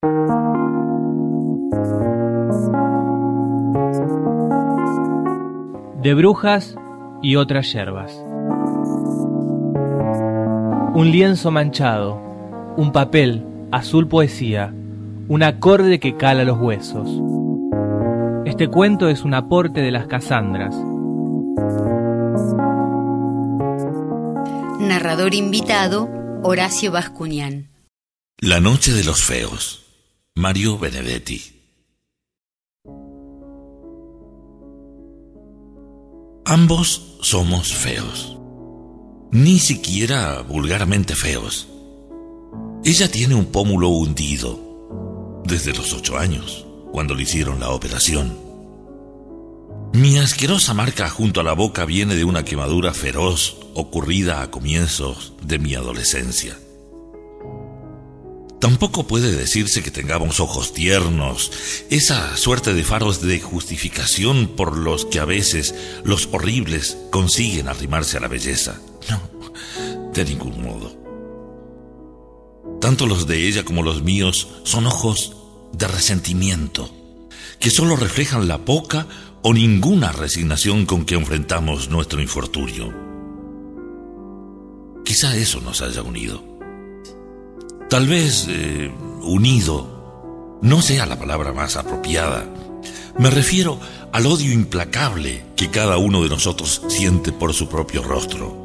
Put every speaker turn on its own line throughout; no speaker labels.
De brujas y otras yerbas. Un lienzo manchado, un papel, azul poesía, un acorde que cala los huesos. Este cuento es un aporte de las Casandras.
Narrador invitado, Horacio Bascuñán.
La noche de los feos, Mario Benedetti. Ambos somos feos, ni siquiera vulgarmente feos. Ella tiene un pómulo hundido desde los 8 años, cuando le hicieron la operación. Mi asquerosa marca junto a la boca viene de una quemadura feroz ocurrida a comienzos de mi adolescencia. Tampoco puede decirse que tengamos ojos tiernos, esa suerte de faros de justificación por los que a veces los horribles consiguen arrimarse a la belleza. No, de ningún modo. Tanto los de ella como los míos son ojos de resentimiento, que solo reflejan la poca o ninguna resignación con que enfrentamos nuestro infortunio. Quizá eso nos haya unido. Tal vez unido no sea la palabra más apropiada. Me refiero al odio implacable que cada uno de nosotros siente por su propio rostro.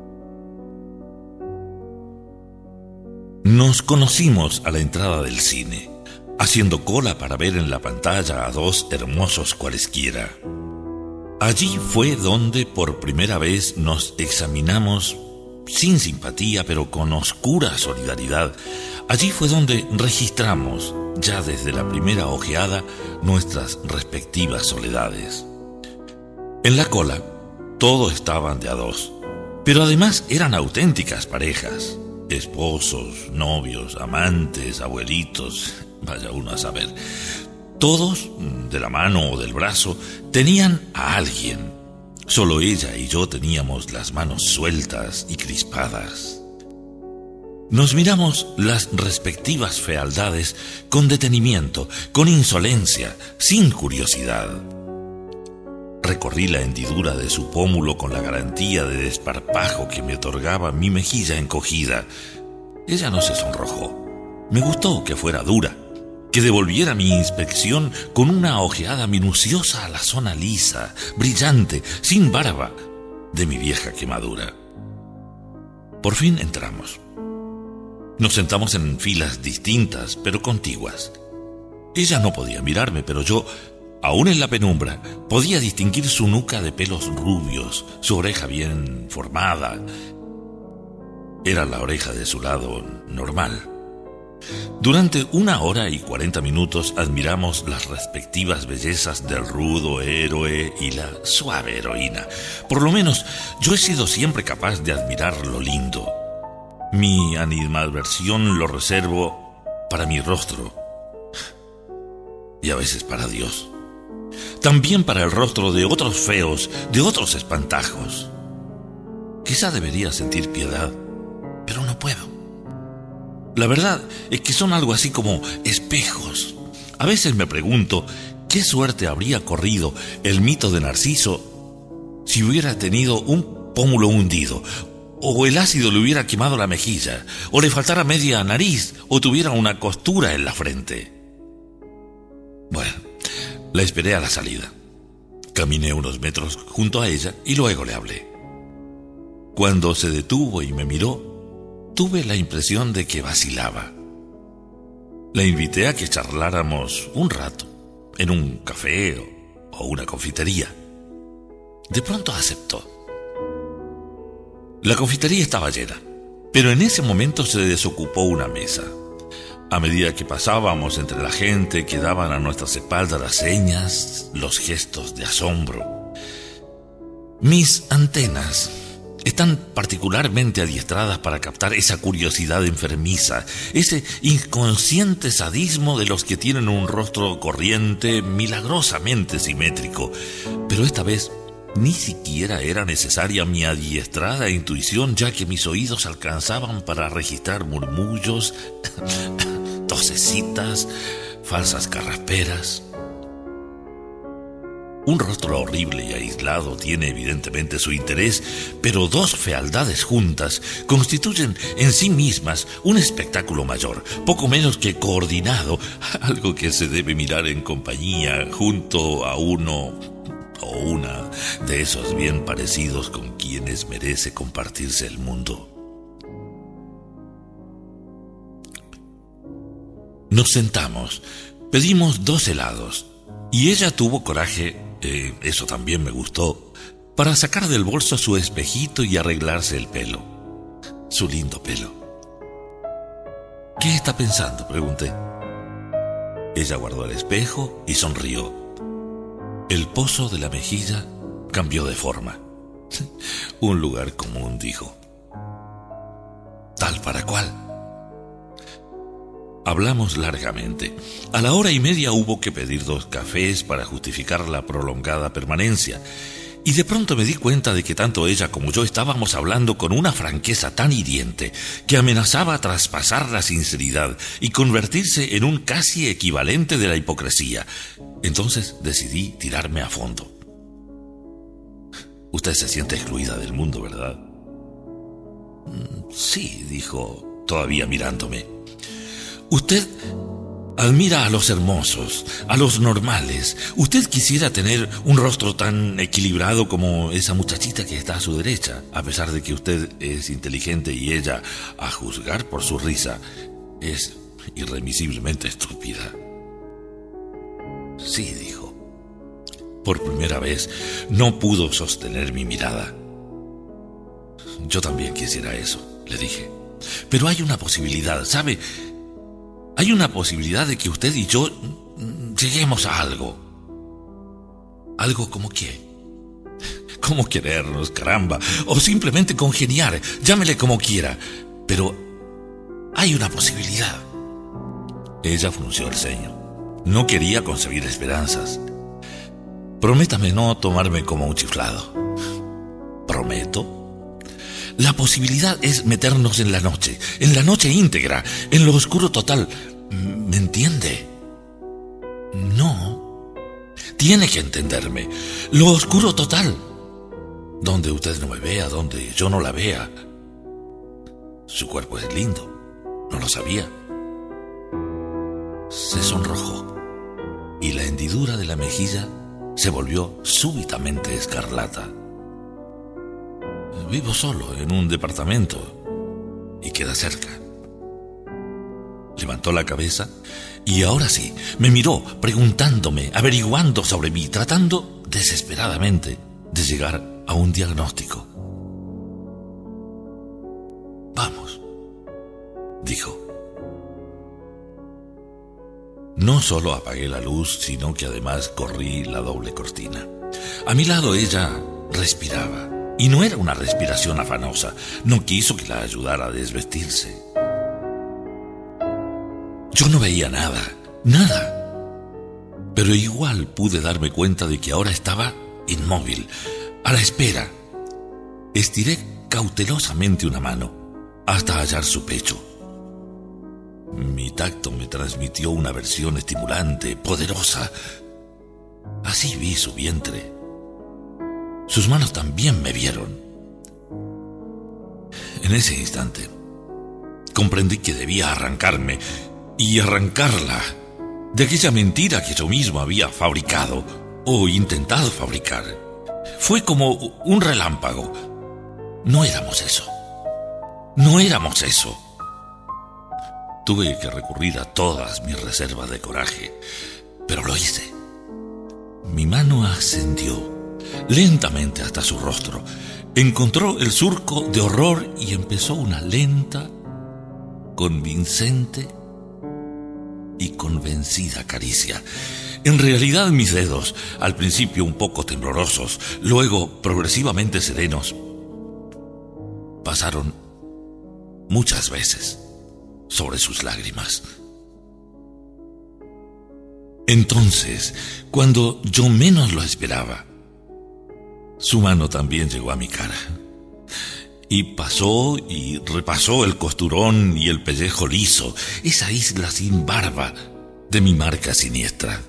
Nos conocimos a la entrada del cine, haciendo cola para ver en la pantalla a 2 hermosos cualesquiera. Allí fue donde por primera vez nos examinamos sin simpatía, pero con oscura solidaridad. Allí fue donde registramos, ya desde la primera ojeada, nuestras respectivas soledades. En la cola, todos estaban de a 2, pero además eran auténticas parejas. Esposos, novios, amantes, abuelitos, vaya uno a saber. Todos, de la mano o del brazo, tenían a alguien. Solo ella y yo teníamos las manos sueltas y crispadas. Nos miramos las respectivas fealdades con detenimiento, con insolencia, sin curiosidad. Recorrí la hendidura de su pómulo con la garantía de desparpajo que me otorgaba mi mejilla encogida. Ella no se sonrojó. Me gustó que fuera dura, que devolviera mi inspección con una ojeada minuciosa a la zona lisa, brillante, sin barba, de mi vieja quemadura. Por fin entramos. Nos sentamos en filas distintas, pero contiguas. Ella no podía mirarme, pero yo, aún en la penumbra, podía distinguir su nuca de pelos rubios, su oreja bien formada. Era la oreja de su lado normal. Durante 1 hora y 40 minutos admiramos las respectivas bellezas del rudo héroe y la suave heroína. Por lo menos yo he sido siempre capaz de admirar lo lindo. Mi animadversión lo reservo para mi rostro y a veces para Dios. También para el rostro de otros feos, de otros espantajos. Quizá debería sentir piedad, pero no puedo. La verdad es que son algo así como espejos. A veces me pregunto qué suerte habría corrido el mito de Narciso si hubiera tenido un pómulo hundido, o el ácido le hubiera quemado la mejilla, o le faltara media nariz, o tuviera una costura en la frente. Bueno, la esperé a la salida. Caminé unos metros junto a ella y luego le hablé. Cuando se detuvo y me miró, tuve la impresión de que vacilaba. La invité a que charláramos un rato, en un café o una confitería. De pronto aceptó. La confitería estaba llena, pero en ese momento se desocupó una mesa. A medida que pasábamos entre la gente, quedaban a nuestras espaldas las señas, los gestos de asombro. Mis antenas están particularmente adiestradas para captar esa curiosidad enfermiza, ese inconsciente sadismo de los que tienen un rostro corriente, milagrosamente simétrico. Pero esta vez ni siquiera era necesaria mi adiestrada intuición, ya que mis oídos alcanzaban para registrar murmullos tosecitas, falsas carrasperas. Un rostro horrible y aislado tiene evidentemente su interés, pero dos fealdades juntas constituyen en sí mismas un espectáculo mayor, poco menos que coordinado, algo que se debe mirar en compañía junto a uno o una de esos bien parecidos con quienes merece compartirse el mundo. Nos sentamos, pedimos 2 helados, y ella tuvo coraje, eso también me gustó, para sacar del bolso su espejito y arreglarse el pelo. Su lindo pelo. ¿Qué está pensando?, pregunté. Ella guardó el espejo y sonrió. El pozo de la mejilla cambió de forma. Un lugar común, dijo. Tal para cual. Hablamos largamente. A la 1:30 hubo que pedir 2 cafés para justificar la prolongada permanencia. Y de pronto me di cuenta de que tanto ella como yo estábamos hablando con una franqueza tan hiriente que amenazaba traspasar la sinceridad y convertirse en un casi equivalente de la hipocresía. Entonces decidí tirarme a fondo. Usted se siente excluida del mundo, ¿verdad? Sí, dijo, todavía mirándome. Usted admira a los hermosos, a los normales. Usted quisiera tener un rostro tan equilibrado como esa muchachita que está a su derecha, a pesar de que usted es inteligente y ella, a juzgar por su risa, es irremisiblemente estúpida. Sí, dijo. Por primera vez no pudo sostener mi mirada. Yo también quisiera eso, le dije. Pero hay una posibilidad, ¿sabe? Hay una posibilidad de que usted y yo lleguemos a algo. ¿Algo como qué? Como querernos, caramba. O simplemente congeniar. Llámele como quiera. Pero hay una posibilidad. Ella frunció el ceño. No quería concebir esperanzas. Prométame no tomarme como un chiflado. ¿Prometo? La posibilidad es meternos en la noche íntegra, en lo oscuro total. ¿Me entiende? No. Tiene que entenderme. Lo oscuro total. Donde usted no me vea, donde yo no la vea. Su cuerpo es lindo. ¿No lo sabía? Se sonrojó y la hendidura de la mejilla se volvió súbitamente escarlata. Vivo solo en un departamento y queda cerca. Levantó la cabeza y ahora sí, me miró preguntándome, averiguando sobre mí, tratando desesperadamente de llegar a un diagnóstico. Vamos, dijo. No solo apagué la luz, sino que además corrí la doble cortina. A mi lado ella respiraba. Y no era una respiración afanosa. No quiso que la ayudara a desvestirse. Yo no veía nada. Pero igual pude darme cuenta de que ahora estaba inmóvil, a la espera. Estiré cautelosamente una mano hasta hallar su pecho. Mi tacto me transmitió una versión estimulante, poderosa. Así vi su vientre. Sus manos también me vieron. En ese instante, comprendí que debía arrancarme y arrancarla de aquella mentira que yo mismo había fabricado o intentado fabricar. Fue como un relámpago. No éramos eso. Tuve que recurrir a todas mis reservas de coraje, pero lo hice. Mi mano ascendió lentamente hasta su rostro. Encontró el surco de horror y empezó una lenta, convincente y convencida caricia. En realidad mis dedos, al principio un poco temblorosos, luego progresivamente serenos, pasaron muchas veces sobre sus lágrimas. Entonces, cuando yo menos lo esperaba, su mano también llegó a mi cara Y pasó y repasó el costurón y el pellejo liso, esa isla sin barba de mi marca siniestra.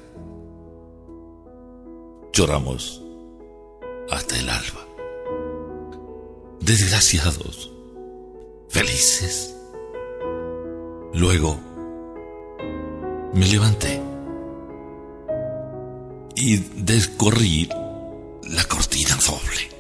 Lloramos hasta el alba. Desgraciados, felices. Luego me levanté y descorrí la cortina doble.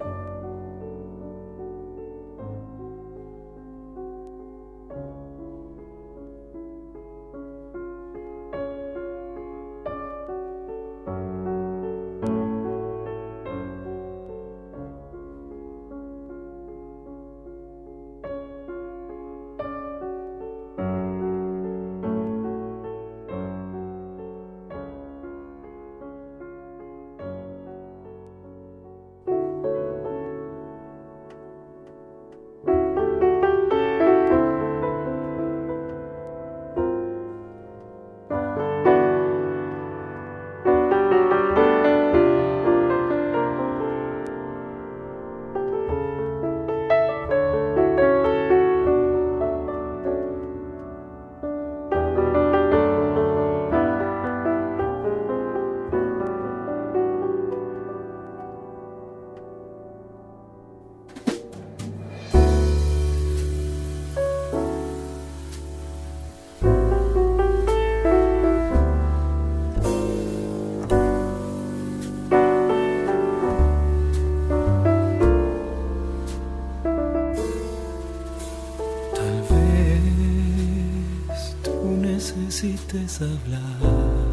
Necesites hablar,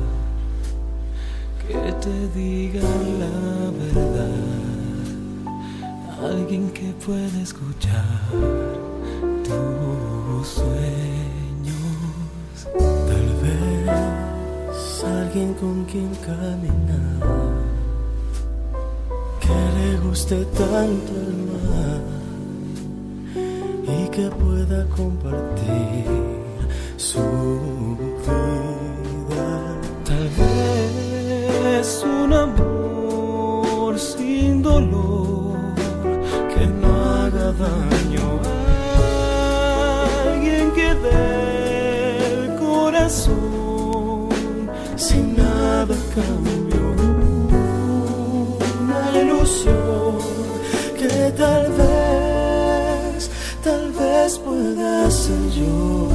que te diga la verdad, alguien que pueda escuchar tus sueños. Tal vez alguien con quien caminar, que le guste tanto el mar y que pueda compartir su vida. Tal vez un amor sin dolor que no haga daño a alguien que dé el corazón sin nada a cambio. Una ilusión que tal vez pueda ser yo.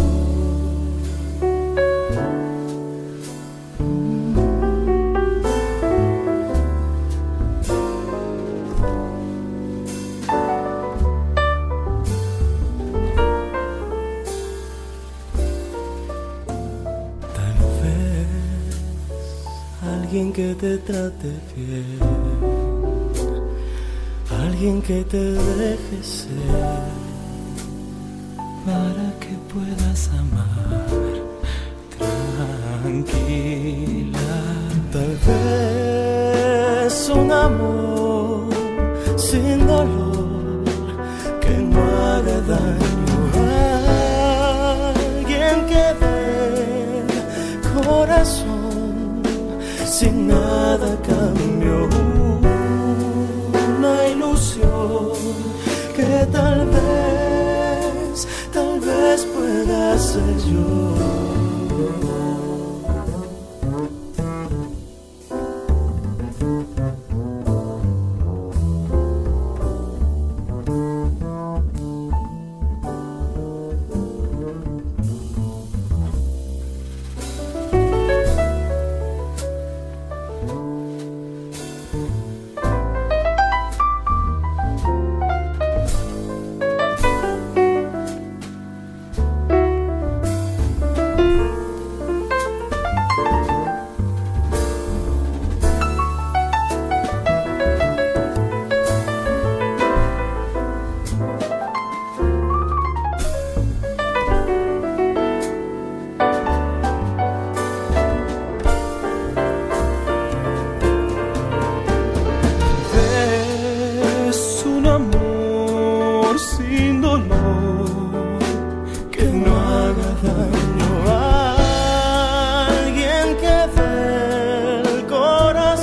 Alguien que te trate bien, alguien que te deje ser, para que puedas amar tranquila. Tal vez un amor sin dolor que no haga daño a alguien que dé corazón sin nada a cambio. Una ilusión que tal vez pueda ser yo. Sin dolor que no haga daño a alguien que dé el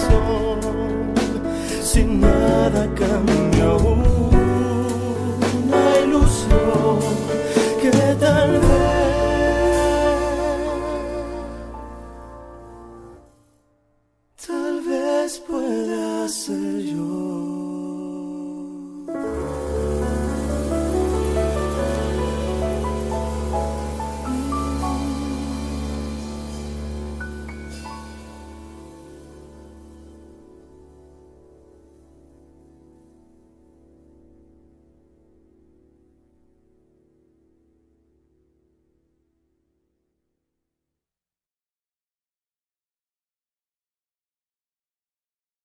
corazón sin nada a cambio. sé